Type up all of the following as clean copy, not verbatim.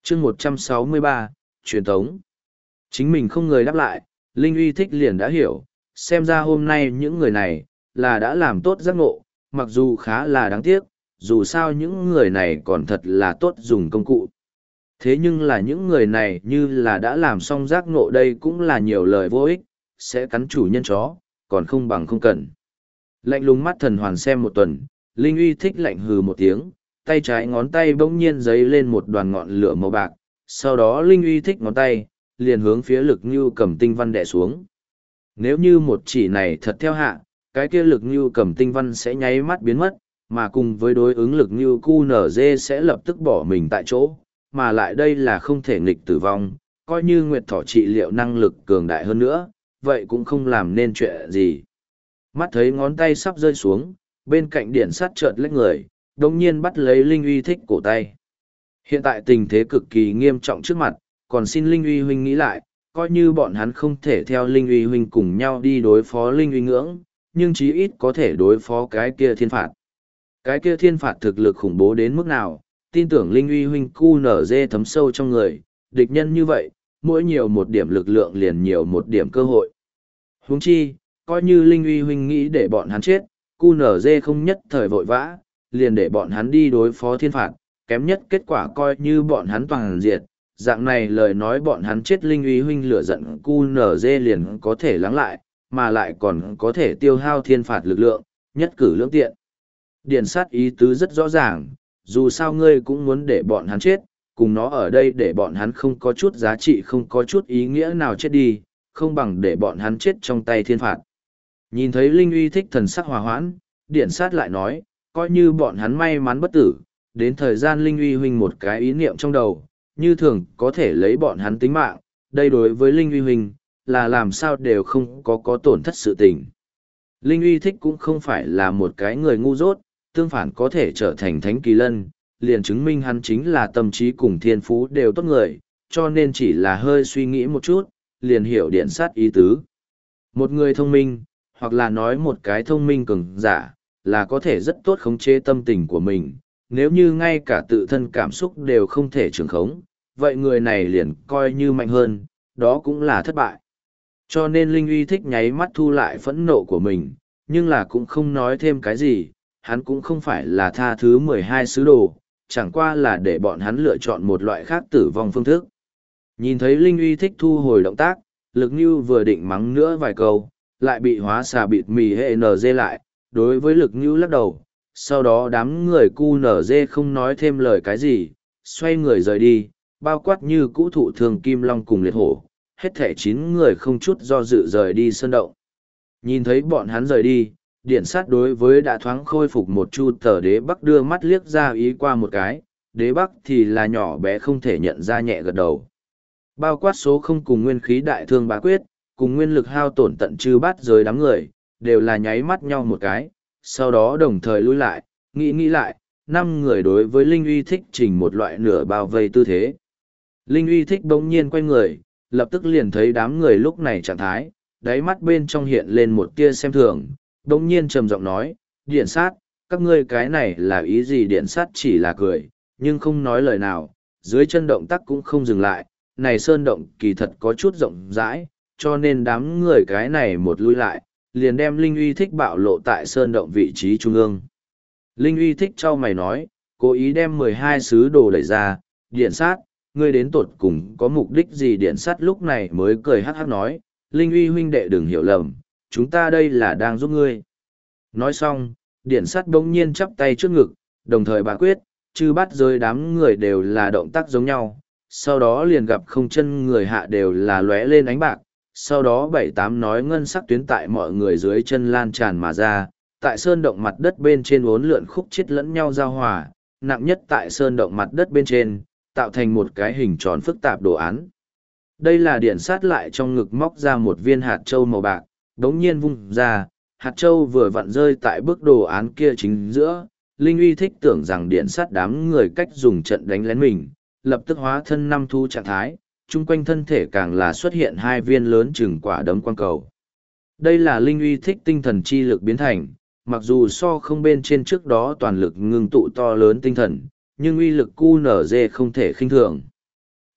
chương 163, truyền thống. Chính mình không người đáp lại, Linh uy thích liền đã hiểu, xem ra hôm nay những người này, là đã làm tốt giác ngộ, mặc dù khá là đáng tiếc, dù sao những người này còn thật là tốt dùng công cụ. Thế nhưng là những người này như là đã làm xong giác ngộ đây cũng là nhiều lời vô ích, sẽ cắn chủ nhân chó, còn không bằng không cần. Lạnh lùng mắt thần hoàn xem một tuần, Linh uy thích lạnh hừ một tiếng, tay trái ngón tay bỗng nhiên giấy lên một đoàn ngọn lửa màu bạc, sau đó Linh uy thích ngón tay, liền hướng phía Lực Nưu Cầm tinh văn đè xuống. Nếu như một chỉ này thật theo hạ, cái kia Lực Nưu Cầm tinh văn sẽ nháy mắt biến mất, mà cùng với đối ứng Lực Nưu QNZ sẽ lập tức bỏ mình tại chỗ, mà lại đây là không thể nghịch tử vong, coi như Nguyệt Thỏ trị liệu năng lực cường đại hơn nữa, vậy cũng không làm nên chuyện gì. Mắt thấy ngón tay sắp rơi xuống, bên cạnh điện sắt chợt lách người, đồng nhiên bắt lấy Linh uy thích cổ tay. Hiện tại tình thế cực kỳ nghiêm trọng trước mặt, còn xin Linh uy huynh nghĩ lại, coi như bọn hắn không thể theo Linh uy huynh cùng nhau đi đối phó Linh uy ngưỡng, nhưng chí ít có thể đối phó cái kia thiên phạt. Cái kia thiên phạt thực lực khủng bố đến mức nào, tin tưởng Linh uy huynh QNZ thấm sâu trong người, địch nhân như vậy, mỗi nhiều một điểm lực lượng liền nhiều một điểm cơ hội. Huống chi, coi như Linh uy huynh nghĩ để bọn hắn chết, QNZ không nhất thời vội vã, liền để bọn hắn đi đối phó thiên phạt, kém nhất kết quả coi như bọn hắn toàn diệt, dạng này lời nói bọn hắn chết Linh uy huynh lửa giận QNZ liền có thể lắng lại, mà lại còn có thể tiêu hao thiên phạt lực lượng, nhất cử lưỡng tiện. Điển sát ý tứ rất rõ ràng, dù sao ngươi cũng muốn để bọn hắn chết, cùng nó ở đây để bọn hắn không có chút giá trị không có chút ý nghĩa nào chết đi, không bằng để bọn hắn chết trong tay thiên phạt. Nhìn thấy Linh uy thích thần sắc hòa hoãn, điển sát lại nói, coi như bọn hắn may mắn bất tử, đến thời gian Linh uy huynh một cái ý niệm trong đầu, như thường có thể lấy bọn hắn tính mạng, đây đối với Linh uy huynh, là làm sao đều không có tổn thất sự tình. Linh uy thích cũng không phải là một cái người ngu dốt, tương phản có thể trở thành thánh kỳ lân, liền chứng minh hắn chính là tâm trí cùng thiên phú đều tốt người, cho nên chỉ là hơi suy nghĩ một chút, liền hiểu điện sát ý tứ. Một người thông minh, hoặc là nói một cái thông minh cường giả, là có thể rất tốt khống chế tâm tình của mình, nếu như ngay cả tự thân cảm xúc đều không thể trường khống, vậy người này liền coi như mạnh hơn, đó cũng là thất bại. Cho nên Linh uy thích nháy mắt thu lại phẫn nộ của mình, nhưng là cũng không nói thêm cái gì, hắn cũng không phải là tha thứ 12 sứ đồ, chẳng qua là để bọn hắn lựa chọn một loại khác tử vong phương thức. Nhìn thấy Linh uy thích thu hồi động tác, Lực Nưu vừa định mắng nữa vài câu, lại bị hóa xà bịt mì hệ NG lại, đối với Lực Nưu lắc đầu, sau đó đám người QNZ không nói thêm lời cái gì, xoay người rời đi, bao quát như cũ thụ thường Kim Long cùng liệt hổ, hết thể 9 người không chút do dự rời đi sơn động. Nhìn thấy bọn hắn rời đi, điện sát đối với đã thoáng khôi phục một chu tờ đế bắc đưa mắt liếc ra ý qua một cái, đế bắc thì là nhỏ bé không thể nhận ra nhẹ gật đầu. Bao quát số không cùng nguyên khí đại thương bá quyết, cùng nguyên lực hao tổn tận chư bát giới đám người, đều là nháy mắt nhau một cái, sau đó đồng thời lui lại, nghĩ lại, 5 người đối với Linh uy thích trình một loại nửa bao vây tư thế. Linh uy thích bỗng nhiên quay người, lập tức liền thấy đám người lúc này trạng thái, đáy mắt bên trong hiện lên một tia xem thường, bỗng nhiên trầm giọng nói, điện sát, các ngươi cái này là ý gì? Điện sát chỉ là cười, nhưng không nói lời nào, dưới chân động tác cũng không dừng lại, này sơn động kỳ thật có chút rộng rãi, cho nên đám người cái này một lui lại, liền đem Linh uy thích bạo lộ tại sơn động vị trí trung ương. Linh uy thích trao mày nói, cố ý đem 12 sứ đồ đẩy ra, điện sát, ngươi đến tột cùng có mục đích gì? Điện sát lúc này mới cười hắc hắc nói, Linh uy huynh đệ đừng hiểu lầm, chúng ta đây là đang giúp ngươi. Nói xong, điện sát bỗng nhiên chắp tay trước ngực, đồng thời bà quyết, chư bắt giới đám người đều là động tác giống nhau, sau đó liền gặp không chân người hạ đều là lóe lên ánh bạc, sau đó 7-8 nói ngân sắc tuyến tại mọi người dưới chân lan tràn mà ra, tại sơn động mặt đất bên trên uốn lượn khúc chết lẫn nhau giao hòa, nặng nhất tại sơn động mặt đất bên trên, tạo thành một cái hình tròn phức tạp đồ án. Đây là điện sát lại trong ngực móc ra một viên hạt châu màu bạc, đống nhiên vung ra, hạt châu vừa vặn rơi tại bức đồ án kia chính giữa. Linh uy thích tưởng rằng điện sát đám người cách dùng trận đánh lén mình, lập tức hóa thân 5 thu trạng thái, chung quanh thân thể càng là xuất hiện 2 viên lớn chừng quả đấm quang cầu. Đây là Linh uy thích tinh thần chi lực biến thành, mặc dù so không bên trên trước đó toàn lực ngưng tụ to lớn tinh thần, nhưng uy lực QNZ không thể khinh thường.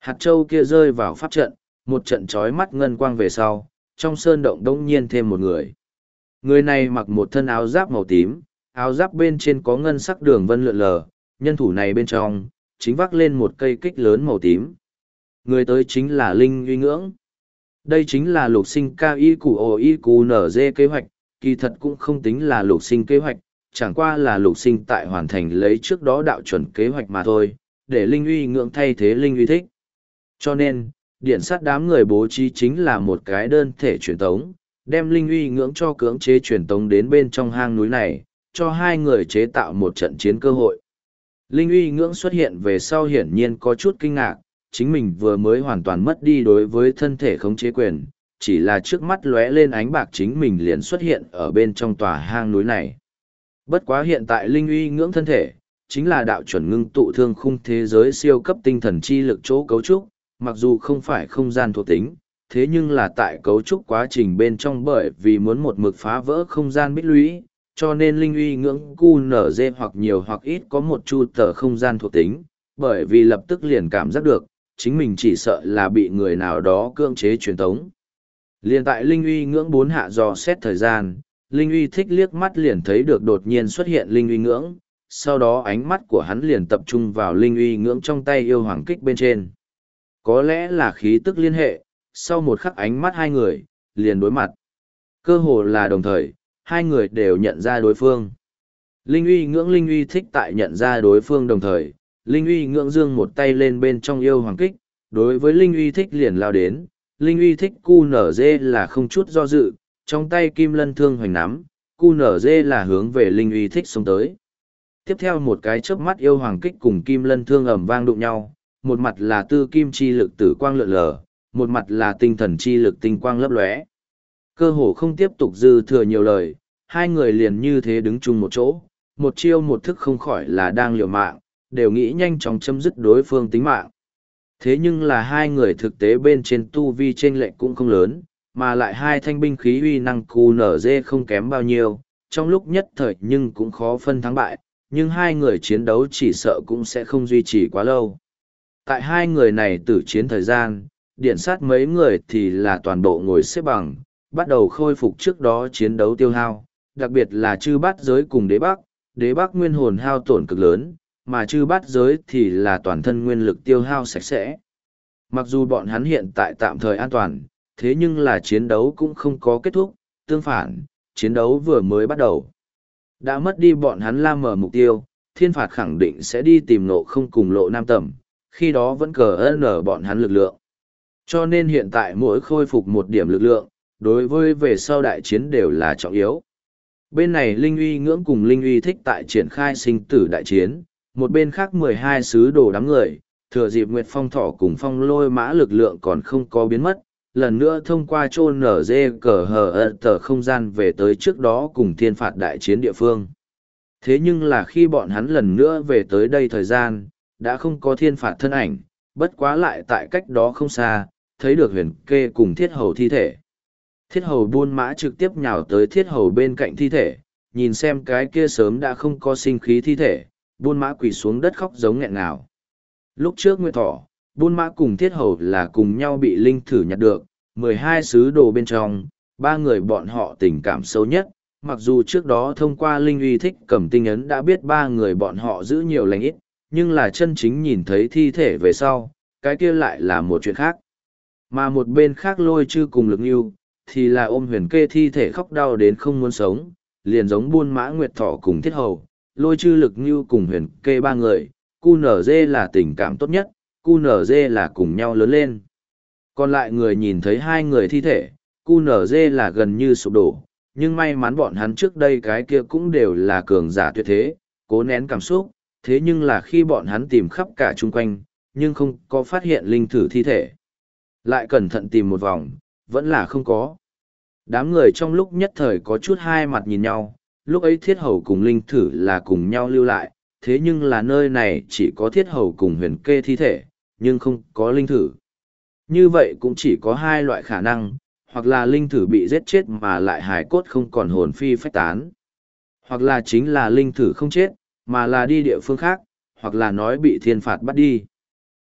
Hạt châu kia rơi vào pháp trận, một trận chói mắt ngân quang về sau, trong sơn động đông nhiên thêm một người. Người này mặc một thân áo giáp màu tím, áo giáp bên trên có ngân sắc đường vân lượn lờ, nhân thủ này bên trong, chính vác lên một cây kích lớn màu tím. Người tới chính là Linh Uy Ngưỡng. Đây chính là lục sinh cao y củ ồ y củ nở dê kế hoạch, kỳ thật cũng không tính là lục sinh kế hoạch, chẳng qua là lục sinh tại hoàn thành lấy trước đó đạo chuẩn kế hoạch mà thôi, để Linh Uy Ngưỡng thay thế Linh Uy Thích. Cho nên, điện sát đám người bố trí chính là một cái đơn thể truyền tống, đem Linh Uy Ngưỡng cho cưỡng chế truyền tống đến bên trong hang núi này, cho hai người chế tạo một trận chiến cơ hội. Linh Uy Ngưỡng xuất hiện về sau hiển nhiên có chút kinh ngạc, chính mình vừa mới hoàn toàn mất đi đối với thân thể khống chế quyền, chỉ là trước mắt lóe lên ánh bạc chính mình liền xuất hiện ở bên trong tòa hang núi này. Bất quá hiện tại Linh Uy Ngưỡng thân thể, chính là đạo chuẩn ngưng tụ thương khung thế giới siêu cấp tinh thần chi lực chỗ cấu trúc, mặc dù không phải không gian thuộc tính, thế nhưng là tại cấu trúc quá trình bên trong bởi vì muốn một mực phá vỡ không gian bích lũy, cho nên Linh Uy Ngưỡng QNZ hoặc nhiều hoặc ít có một chu tờ không gian thuộc tính, bởi vì lập tức liền cảm giác được, chính mình chỉ sợ là bị người nào đó cưỡng chế truyền tống. Liền tại Linh Uy Ngưỡng 4 hạ dò xét thời gian, Linh Uy Thích liếc mắt liền thấy được đột nhiên xuất hiện Linh Uy Ngưỡng, sau đó ánh mắt của hắn liền tập trung vào Linh Uy Ngưỡng trong tay yêu hoàng kích bên trên. Có lẽ là khí tức liên hệ, sau một khắc ánh mắt hai người, liền đối mặt. Cơ hồ là đồng thời, hai người đều nhận ra đối phương. Linh Uy Ngưỡng Linh Uy Thích tại nhận ra đối phương đồng thời, Linh Uy Ngưỡng giương một tay lên bên trong yêu hoàng kích, đối với Linh Uy Thích liền lao đến. Linh Uy Thích QNZ là không chút do dự, trong tay kim lân thương hoành nắm, QNZ là hướng về Linh Uy Thích xông tới. Tiếp theo một cái chớp mắt yêu hoàng kích cùng kim lân thương ầm vang đụng nhau, một mặt là tư kim chi lực tử quang lượn lờ, một mặt là tinh thần chi lực tinh quang lấp lóe. Cơ hồ không tiếp tục dư thừa nhiều lời, hai người liền như thế đứng chung một chỗ, một chiêu một thức không khỏi là đang liều mạng, đều nghĩ nhanh chóng chấm dứt đối phương tính mạng. Thế nhưng là hai người thực tế bên trên tu vi chênh lệch cũng không lớn, mà lại hai thanh binh khí uy năng QNZ không kém bao nhiêu, trong lúc nhất thời nhưng cũng khó phân thắng bại, nhưng hai người chiến đấu chỉ sợ cũng sẽ không duy trì quá lâu. Tại hai người này tử chiến thời gian, điện sát mấy người thì là toàn bộ ngồi xếp bằng, bắt đầu khôi phục trước đó chiến đấu tiêu hao, đặc biệt là chư bát giới cùng đế bắc nguyên hồn hao tổn cực lớn, mà chư bát giới thì là toàn thân nguyên lực tiêu hao sạch sẽ. Mặc dù bọn hắn hiện tại tạm thời an toàn, thế nhưng là chiến đấu cũng không có kết thúc, tương phản, chiến đấu vừa mới bắt đầu. Đã mất đi bọn hắn la mở mục tiêu, thiên phạt khẳng định sẽ đi tìm Ngộ Không cùng Lộ Nam Tầm, khi đó vẫn cờ ơn ở bọn hắn lực lượng. Cho nên hiện tại mỗi khôi phục một điểm lực lượng, đối với về sau đại chiến đều là trọng yếu. Bên này Linh Uy Ngưỡng cùng Linh Uy Thích tại triển khai sinh tử đại chiến, một bên khác 12 sứ đồ đám người, thừa dịp Nguyệt Phong Thỏ cùng Phong Lôi Mã lực lượng còn không có biến mất, lần nữa thông qua chôn nở dê cờ hờ tờ không gian về tới trước đó cùng thiên phạt đại chiến địa phương. Thế nhưng là khi bọn hắn lần nữa về tới đây thời gian, đã không có thiên phạt thân ảnh, bất quá lại tại cách đó không xa, thấy được huyền kê cùng thiết hầu thi thể. Thiết hầu buôn mã trực tiếp nhào tới thiết hầu bên cạnh thi thể, nhìn xem cái kia sớm đã không có sinh khí thi thể, buôn mã quỳ xuống đất khóc giống nghẹn ngào. Lúc trước Nguyệt Thỏ, buôn mã cùng thiết hầu là cùng nhau bị linh thử nhặt được, 12 sứ đồ bên trong, ba người bọn họ tình cảm sâu nhất, mặc dù trước đó thông qua Linh Uy Thích cầm tinh ấn đã biết ba người bọn họ giữ nhiều lành ít, nhưng là chân chính nhìn thấy thi thể về sau, cái kia lại là một chuyện khác. Mà một bên khác Lôi Chư cùng Lực Nhu, thì là ôm huyền kê thi thể khóc đau đến không muốn sống, liền giống buôn mã Nguyệt Thỏ cùng thiết hầu, Lôi Chư Lực Nhu cùng huyền kê ba người, QNZ là tình cảm tốt nhất, QNZ là cùng nhau lớn lên. Còn lại người nhìn thấy hai người thi thể, QNZ là gần như sụp đổ, nhưng may mắn bọn hắn trước đây cái kia cũng đều là cường giả tuyệt thế, cố nén cảm xúc, thế nhưng là khi bọn hắn tìm khắp cả chung quanh, nhưng không có phát hiện linh thử thi thể. Lại cẩn thận tìm một vòng, vẫn là không có. Đám người trong lúc nhất thời có chút hai mặt nhìn nhau, lúc ấy thiết hầu cùng linh thử là cùng nhau lưu lại, thế nhưng là nơi này chỉ có thiết hầu cùng huyền kê thi thể, nhưng không có linh thử. Như vậy cũng chỉ có hai loại khả năng, hoặc là linh thử bị giết chết mà lại hài cốt không còn hồn phi phách tán. Hoặc là chính là linh thử không chết, mà là đi địa phương khác, hoặc là nói bị thiên phạt bắt đi.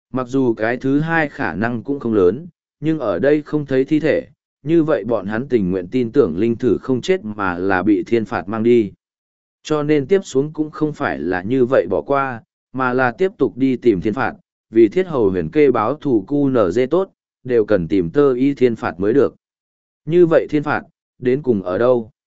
Mặc dù cái thứ hai khả năng cũng không lớn, nhưng ở đây không thấy thi thể, như vậy bọn hắn tình nguyện tin tưởng linh thử không chết mà là bị thiên phạt mang đi. Cho nên tiếp xuống cũng không phải là như vậy bỏ qua, mà là tiếp tục đi tìm thiên phạt, vì thiết hầu huyền kê báo thủ cu nở dê tốt, đều cần tìm tơ y thiên phạt mới được. Như vậy thiên phạt, đến cùng ở đâu?